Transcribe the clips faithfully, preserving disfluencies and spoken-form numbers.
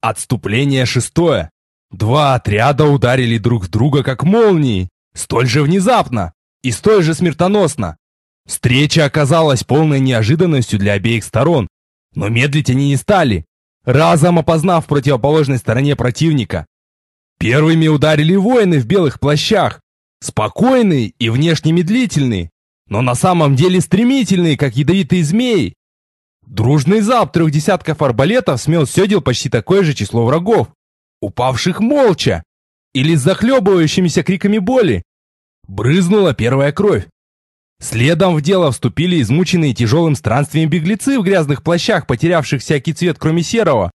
Отступление шестое. Два отряда ударили друг в друга как молнии, столь же внезапно и столь же смертоносно. Встреча оказалась полной неожиданностью для обеих сторон, но медлить они не стали, разом опознав в противоположной стороне противника. Первыми ударили воины в белых плащах, спокойные и внешне медлительные, но на самом деле стремительные, как ядовитые змеи. Дружный залп трех десятков арбалетов смел с седел почти такое же число врагов, упавших молча или с захлебывающимися криками боли. Брызнула первая кровь. Следом в дело вступили измученные тяжелым странствием беглецы в грязных плащах, потерявших всякий цвет, кроме серого.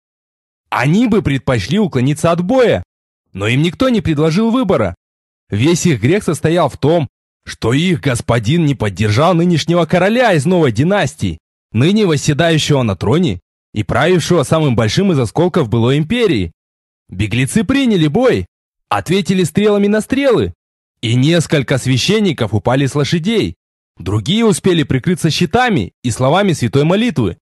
Они бы предпочли уклониться от боя, но им никто не предложил выбора. Весь их грех состоял в том, что их господин не поддержал нынешнего короля из новой династии, ныне восседающего на троне и правившего самым большим из осколков былой империи. Беглецы приняли бой, ответили стрелами на стрелы, и несколько священников упали с лошадей. Другие успели прикрыться щитами и словами святой молитвы.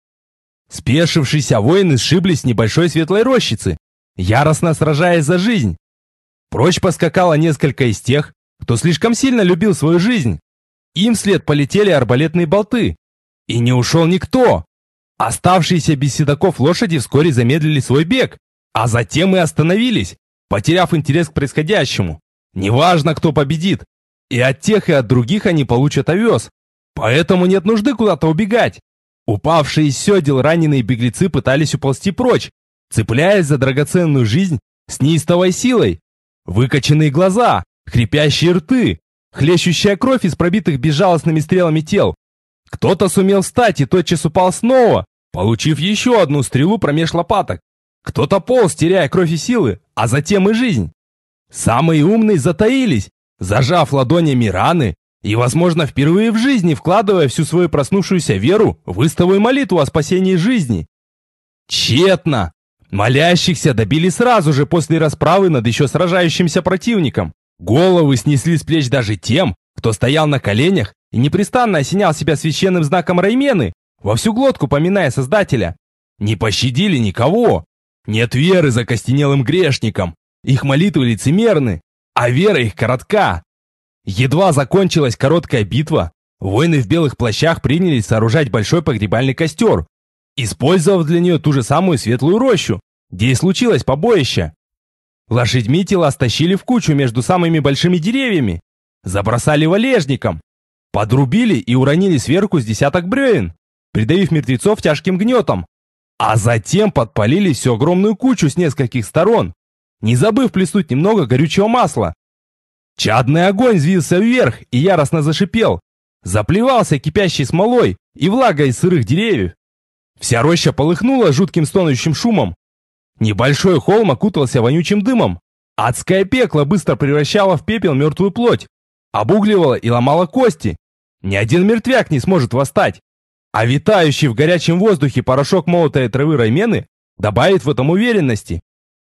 Спешившиеся воины сшиблись с небольшой светлой рощицы, яростно сражаясь за жизнь. Прочь поскакало несколько из тех, кто слишком сильно любил свою жизнь. Им вслед полетели арбалетные болты. И не ушел никто. Оставшиеся без седаков лошади вскоре замедлили свой бег, а затем и остановились, потеряв интерес к происходящему. Неважно, кто победит. И от тех, и от других они получат овес. Поэтому нет нужды куда-то убегать. Упавшие из седел раненые беглецы пытались уползти прочь, цепляясь за драгоценную жизнь с неистовой силой. Выкоченные глаза, хрипящие рты, хлещущая кровь из пробитых безжалостными стрелами тел. Кто-то сумел встать и тотчас упал снова, получив еще одну стрелу промеж лопаток. Кто-то полз, теряя кровь и силы, а затем и жизнь. Самые умные затаились, зажав ладонями раны и, возможно, впервые в жизни вкладывая всю свою проснувшуюся веру в истовую молитву о спасении жизни. Тщетно! Молящихся добили сразу же после расправы над еще сражающимся противником. Головы снесли с плеч даже тем, кто стоял на коленях и непрестанно осенял себя священным знаком Раймены, во всю глотку поминая Создателя. Не пощадили никого. Нет веры закостенелым грешникам. Их молитвы лицемерны, а вера их коротка. Едва закончилась короткая битва, воины в белых плащах принялись сооружать большой погребальный костер, использовав для нее ту же самую светлую рощу, где и случилось побоище. Лошадьми тела стащили в кучу между самыми большими деревьями, забросали валежником, подрубили и уронили сверху с десяток бревен, придавив мертвецов тяжким гнетом, а затем подпалили всю огромную кучу с нескольких сторон, не забыв плеснуть немного горючего масла. Чадный огонь взвился вверх и яростно зашипел, заплевался кипящей смолой и влагой из сырых деревьев. Вся роща полыхнула жутким стонущим шумом. Небольшой холм окутался вонючим дымом. Адское пекло быстро превращало в пепел мертвую плоть, обугливало и ломало кости. Ни один мертвяк не сможет восстать. А витающий в горячем воздухе порошок молотой травы Раймены добавит в этом уверенности.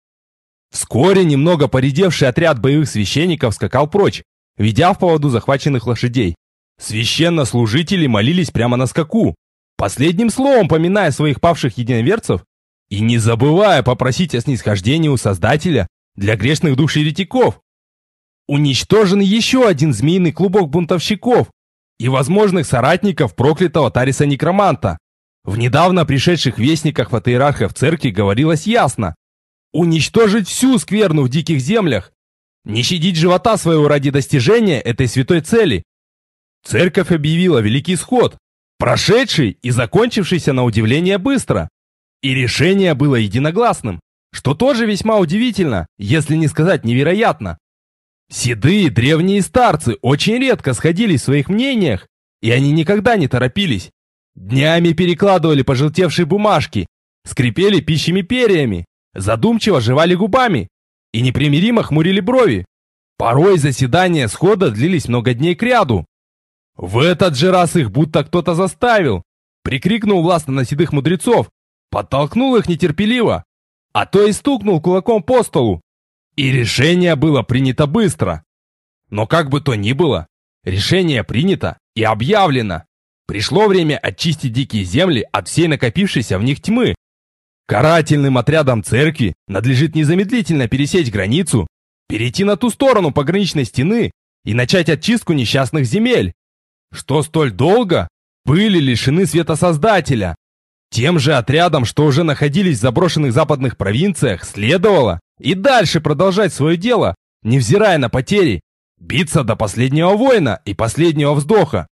Вскоре немного поредевший отряд боевых священников скакал прочь, ведя в поводу захваченных лошадей. Священнослужители молились прямо на скаку, последним словом поминая своих павших единоверцев и не забывая попросить о снисхождении у Создателя для грешных душ еретиков. Уничтожен еще один змеиный клубок бунтовщиков и возможных соратников проклятого Тариса-некроманта. В недавно пришедших вестниках от иерархов церкви говорилось ясно: уничтожить всю скверну в диких землях, не щадить живота своего ради достижения этой святой цели. Церковь объявила Великий Исход, прошедший и закончившийся на удивление быстро. И решение было единогласным, что тоже весьма удивительно, если не сказать невероятно. Седые древние старцы очень редко сходились в своих мнениях, и они никогда не торопились. Днями перекладывали пожелтевшие бумажки, скрипели пищими перьями, задумчиво жевали губами и непримиримо хмурили брови. Порой заседания схода длились много дней кряду. В этот же раз их будто кто-то заставил, прикрикнул властно на седых мудрецов, подтолкнул их нетерпеливо, а то и стукнул кулаком по столу. И решение было принято быстро. Но как бы то ни было, решение принято и объявлено. Пришло время очистить дикие земли от всей накопившейся в них тьмы. Карательным отрядам церкви надлежит незамедлительно пересечь границу, перейти на ту сторону пограничной стены и начать очистку несчастных земель, что столь долго были лишены света Создателя. Тем же отрядам, что уже находились в заброшенных западных провинциях, следовало и дальше продолжать свое дело, невзирая на потери, биться до последнего воина и последнего вздоха.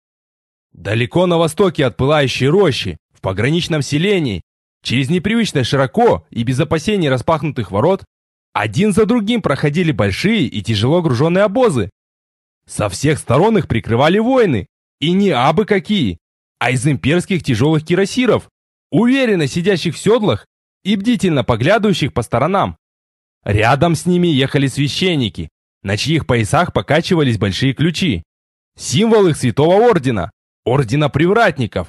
Далеко на востоке от пылающей рощи, в пограничном селении, через непривычно широко и без опасений распахнутых ворот, один за другим проходили большие и тяжело груженные обозы. Со всех сторон их прикрывали воины, и не абы какие, а из имперских тяжелых кирасиров, уверенно сидящих в седлах и бдительно поглядывающих по сторонам. Рядом с ними ехали священники, на чьих поясах покачивались большие ключи. Символ их святого ордена, ордена привратников.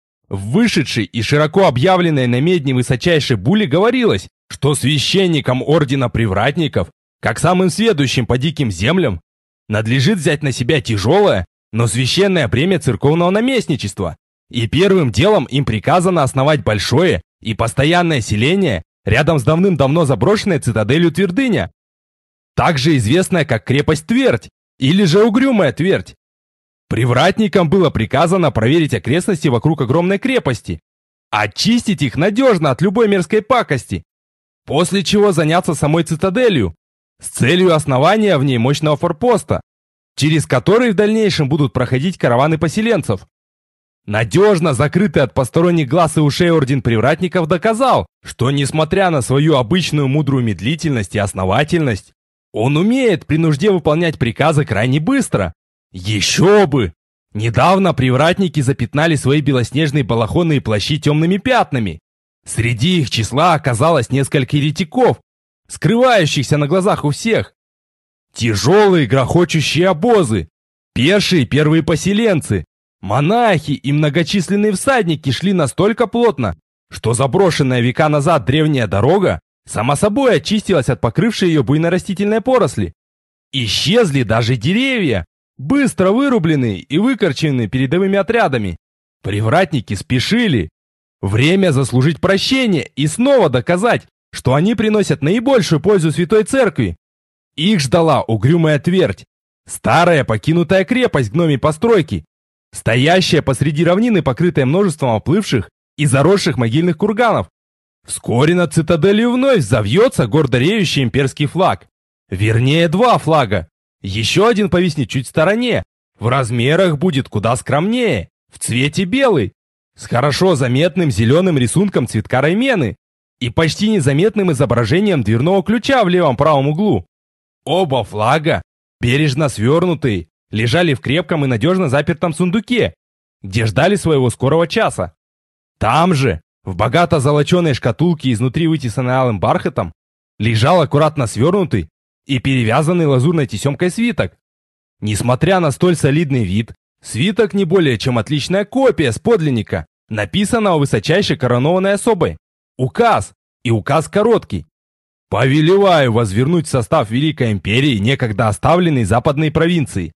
В вышедшей и широко объявленной на медне высочайшей буле говорилось, что священникам ордена привратников, как самым сведущим по диким землям, надлежит взять на себя тяжелое, но священное бремя церковного наместничества, и первым делом им приказано основать большое и постоянное селение рядом с давным-давно заброшенной цитаделью Твердыня, также известная как крепость Твердь или же Угрюмая Твердь. Привратникам было приказано проверить окрестности вокруг огромной крепости, очистить их надежно от любой мерзкой пакости, после чего заняться самой цитаделью с целью основания в ней мощного форпоста, через который в дальнейшем будут проходить караваны поселенцев. Надежно закрытый от посторонних глаз и ушей орден привратников доказал, что несмотря на свою обычную мудрую медлительность и основательность, он умеет при нужде выполнять приказы крайне быстро. Еще бы! Недавно привратники запятнали свои белоснежные балахоны и плащи темными пятнами. Среди их числа оказалось несколько еретиков, скрывающихся на глазах у всех. Тяжелые грохочущие обозы, пешие первые поселенцы, монахи и многочисленные всадники шли настолько плотно, что заброшенная века назад древняя дорога сама собой очистилась от покрывшей ее буйной растительной поросли. Исчезли даже деревья, быстро вырубленные и выкорченные передовыми отрядами. Привратники спешили. Время заслужить прощение и снова доказать, что они приносят наибольшую пользу Святой Церкви. Их ждала Угрюмая Твердь, старая покинутая крепость гномей постройки, стоящая посреди равнины, покрытая множеством оплывших и заросших могильных курганов. Вскоре над цитаделью вновь завьется гордо реющий имперский флаг. Вернее, два флага. Еще один повиснет чуть в стороне. В размерах будет куда скромнее, в цвете белый, с хорошо заметным зеленым рисунком цветка раймены и почти незаметным изображением дверного ключа в левом правом углу. Оба флага, бережно свернутые, лежали в крепком и надежно запертом сундуке, где ждали своего скорого часа. Там же, в богато золоченой шкатулке, изнутри вытесанной алым бархатом, лежал аккуратно свернутый и перевязанный лазурной тесемкой свиток. Несмотря на столь солидный вид, свиток не более чем отличная копия с подлинника, написанного высочайшей коронованной особой. Указ, и указ короткий. Повелеваю возвернуть в состав Великой Империи некогда оставленные западные провинции.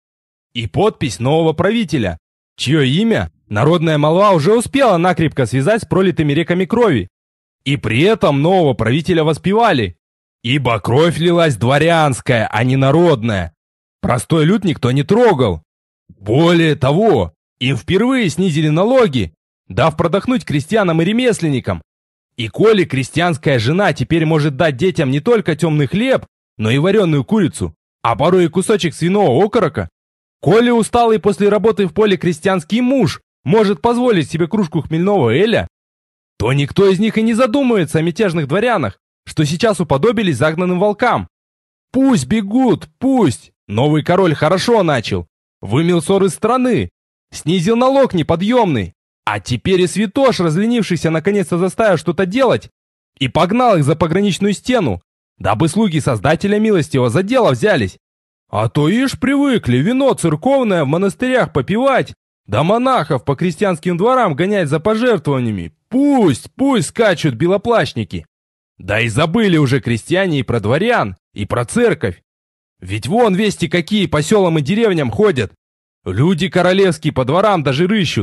И подпись нового правителя, чье имя народная молва уже успела накрепко связать с пролитыми реками крови. И при этом нового правителя воспевали. Ибо кровь лилась дворянская, а не народная. Простой люд никто не трогал. Более того, им впервые снизили налоги, дав продохнуть крестьянам и ремесленникам. И коли крестьянская жена теперь может дать детям не только темный хлеб, но и вареную курицу, а порой и кусочек свиного окорока, коли усталый после работы в поле крестьянский муж может позволить себе кружку хмельного эля, то никто из них и не задумывается о мятежных дворянах, что сейчас уподобились загнанным волкам. Пусть бегут, пусть! Новый король хорошо начал. Вымел ссор из страны, снизил налог неподъемный. А теперь и святош, разленившийся, наконец-то заставил что-то делать, и погнал их за пограничную стену, дабы слуги Создателя милостиво за дело взялись. А то ишь привыкли вино церковное в монастырях попивать, да монахов по крестьянским дворам гонять за пожертвованиями. Пусть, пусть скачут белоплащники. Да и забыли уже крестьяне и про дворян, и про церковь. Ведь вон вести какие по селам и деревням ходят. Люди королевские по дворам даже рыщут.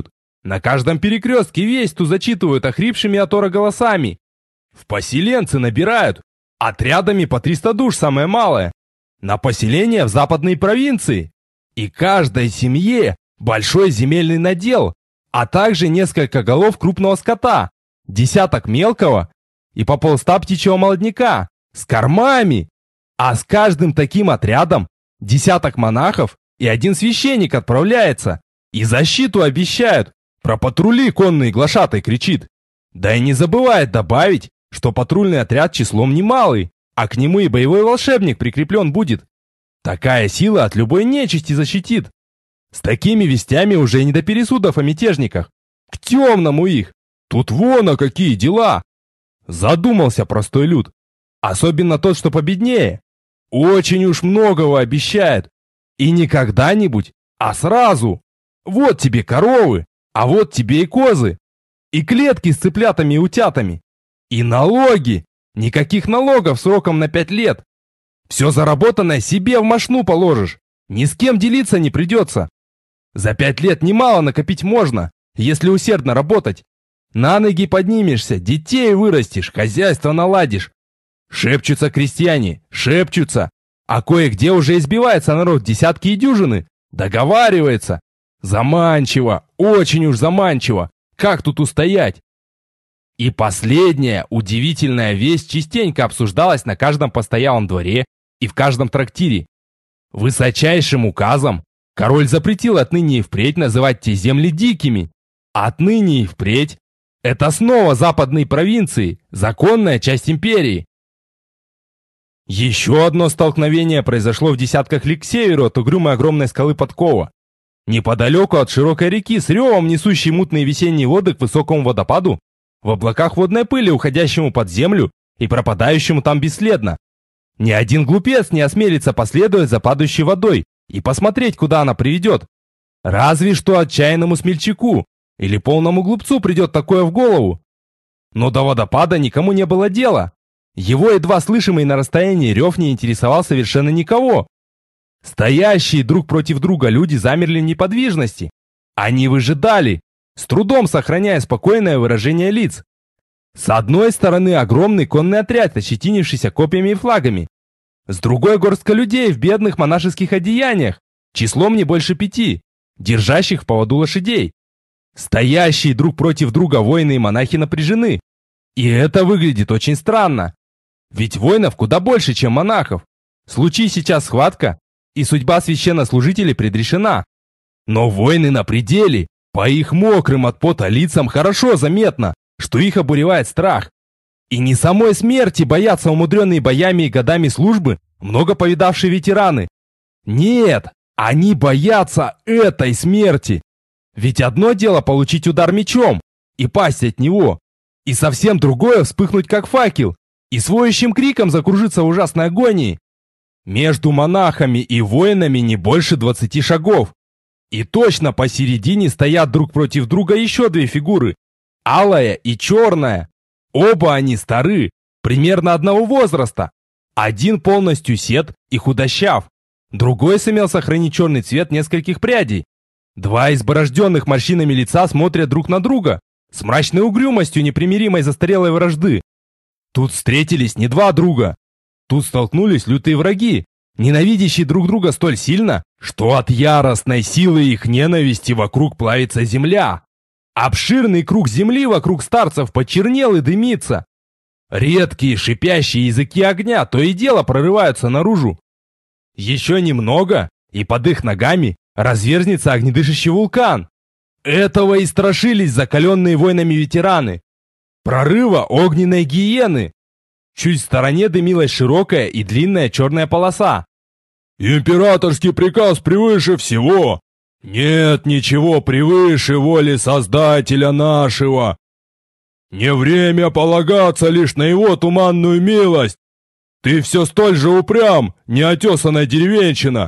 На каждом перекрестке весть-ту зачитывают охрипшими от ора голосами. В поселенцы набирают. Отрядами по триста душ самое малое. На поселение в западной провинции. И каждой семье большой земельный надел, а также несколько голов крупного скота, десяток мелкого и по полста птичьего молодняка с кормами. А с каждым таким отрядом десяток монахов и один священник отправляется. И защиту обещают. Про патрули конные глашатай кричит. Да и не забывает добавить, что патрульный отряд числом немалый, а к нему и боевой волшебник прикреплен будет. Такая сила от любой нечисти защитит. С такими вестями уже не до пересудов о мятежниках. К темному их. Тут вон а какие дела. Задумался простой люд. Особенно тот, что победнее. Очень уж многого обещает. И не когда-нибудь, а сразу. Вот тебе коровы, а вот тебе и козы. И клетки с цыплятами и утятами. И налоги. Никаких налогов сроком на пять лет. Все заработанное себе в мошну положишь. Ни с кем делиться не придется. За пять лет немало накопить можно, если усердно работать. На ноги поднимешься, детей вырастешь, хозяйство наладишь. Шепчутся крестьяне, шепчутся. А кое-где уже избивается народ десятки и дюжины. Договаривается. Заманчиво, очень уж заманчиво. Как тут устоять? И последняя удивительная весть частенько обсуждалась на каждом постоялом дворе и в каждом трактире. Высочайшим указом король запретил отныне и впредь называть те земли дикими. Отныне и впредь это снова западные провинции, законная часть империи. Еще одно столкновение произошло в десятках лиг к северу от угрюмой огромной скалы Подкова. Неподалеку от широкой реки с ревом, несущей мутные весенние воды к высокому водопаду, в облаках водной пыли, уходящему под землю и пропадающему там бесследно. Ни один глупец не осмелится последовать за падающей водой и посмотреть, куда она приведет. Разве что отчаянному смельчаку или полному глупцу придет такое в голову. Но до водопада никому не было дела. Его едва слышимый на расстоянии рев не интересовал совершенно никого. Стоящие друг против друга люди замерли в неподвижности. Они выжидали, с трудом сохраняя спокойное выражение лиц. С одной стороны огромный конный отряд, ощетинившийся копьями и флагами. С другой горстка людей в бедных монашеских одеяниях, числом не больше пяти, держащих в поводу лошадей. Стоящие друг против друга воины и монахи напряжены. И это выглядит очень странно. Ведь воинов куда больше, чем монахов. Случись сейчас схватка, и судьба священнослужителей предрешена. Но воины на пределе. По их мокрым от пота лицам хорошо заметно, что их обуревает страх. И не самой смерти боятся умудренные боями и годами службы много повидавшие ветераны. Нет, они боятся этой смерти. Ведь одно дело получить удар мечом и пасть от него, и совсем другое вспыхнуть как факел и с воющим криком закружиться в ужасной агонии. Между монахами и воинами не больше двадцати шагов. И точно посередине стоят друг против друга еще две фигуры. Алая и черная. Оба они стары, примерно одного возраста. Один полностью сед и худощав. Другой сумел сохранить черный цвет нескольких прядей. Два изборожденных морщинами лица смотрят друг на друга с мрачной угрюмостью непримиримой застарелой вражды. Тут встретились не два друга. Тут столкнулись лютые враги, ненавидящие друг друга столь сильно, что от яростной силы их ненависти вокруг плавится земля. Обширный круг земли вокруг старцев почернел и дымится. Редкие шипящие языки огня то и дело прорываются наружу. Еще немного, и под их ногами разверзнется огнедышащий вулкан. Этого и страшились закаленные войнами ветераны. Прорыва огненной гиены. Чуть в стороне дымилась широкая и длинная черная полоса. «Императорский приказ превыше всего! Нет ничего превыше воли Создателя нашего! Не время полагаться лишь на его туманную милость! Ты все столь же упрям, неотесанная деревенщина!»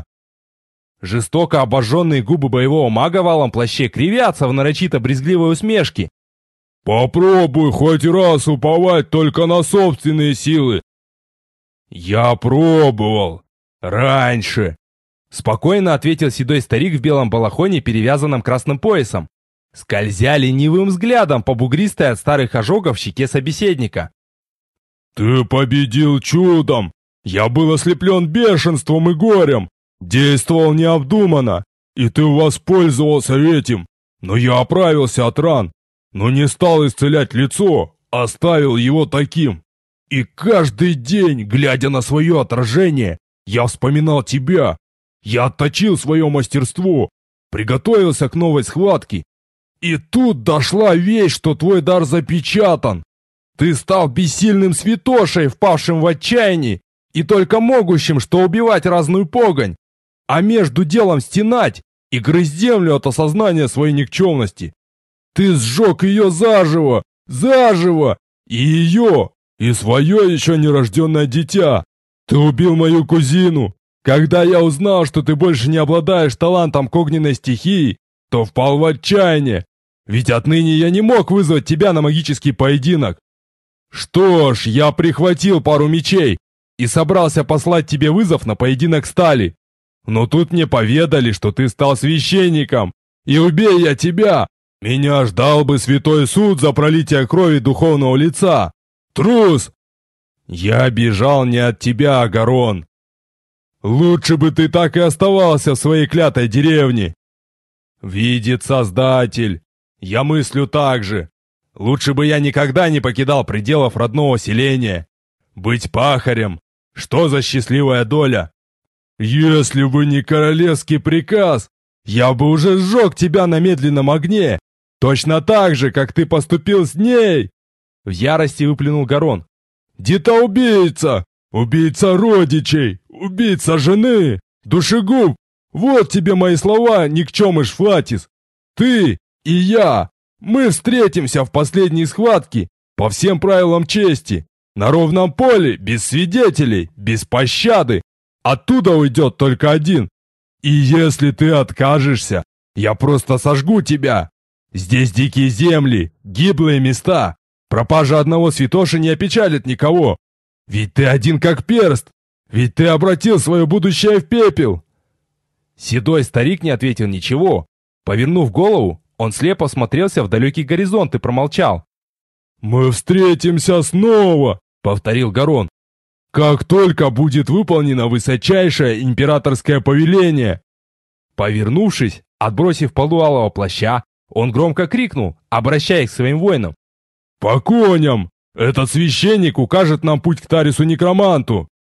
Жестоко обожженные губы боевого мага в алом плаще кривятся в нарочито брезгливой усмешке. «Попробуй хоть раз уповать только на собственные силы!» «Я пробовал. Раньше!» Спокойно ответил седой старик в белом балахоне, перевязанном красным поясом. скользя ленивым взглядом по бугристой от старых ожогов щеке собеседника. «Ты победил чудом! Я был ослеплен бешенством и горем, действовал необдуманно, и ты воспользовался этим. Но я оправился от ран, но не стал исцелять лицо, оставил его таким. И каждый день, глядя на свое отражение, я вспоминал тебя. Я отточил свое мастерство, приготовился к новой схватке. И тут дошла весть, что твой дар запечатан. Ты стал бессильным святошей, впавшим в отчаяние, и только могущим, что убивать разную погонь, а между делом стенать и грызть землю от осознания своей никчемности. Ты сжег ее заживо, заживо, и ее, и свое еще нерожденное дитя. Ты убил мою кузину. Когда я узнал, что ты больше не обладаешь талантом к огненной стихии, то впал в отчаяние, ведь отныне я не мог вызвать тебя на магический поединок. Что ж, я прихватил пару мечей и собрался послать тебе вызов на поединок стали. Но тут мне поведали, что ты стал священником, и убей я тебя, меня ждал бы святой суд за пролитие крови духовного лица. Трус! Я бежал не от тебя, Агарон. Лучше бы ты так и оставался в своей клятой деревне. Видит Создатель, я мыслю так же. Лучше бы я никогда не покидал пределов родного селения. Быть пахарем, что за счастливая доля? Если бы не королевский приказ, я бы уже сжег тебя на медленном огне, точно так же, как ты поступил с ней. В ярости выплюнул Гарон. Детоубийца, убийца родичей, убийца жены, душегуб. Вот тебе мои слова, никчемыш Флатис. Ты и я, мы встретимся в последней схватке по всем правилам чести, на ровном поле, без свидетелей, без пощады. Оттуда уйдет только один. И если ты откажешься, я просто сожгу тебя. Здесь дикие земли, гиблые места. Пропажа одного святоши не опечалит никого. Ведь ты один как перст. Ведь ты обратил свое будущее в пепел. Седой старик не ответил ничего. Повернув голову, он слепо смотрелся в далекий горизонт и промолчал. «Мы встретимся снова», — повторил Гарон. «Как только будет выполнено высочайшее императорское повеление». Повернувшись, отбросив полу алого плаща, он громко крикнул, обращаясь к своим воинам. «По коням! Этот священник укажет нам путь к Тарису-некроманту!»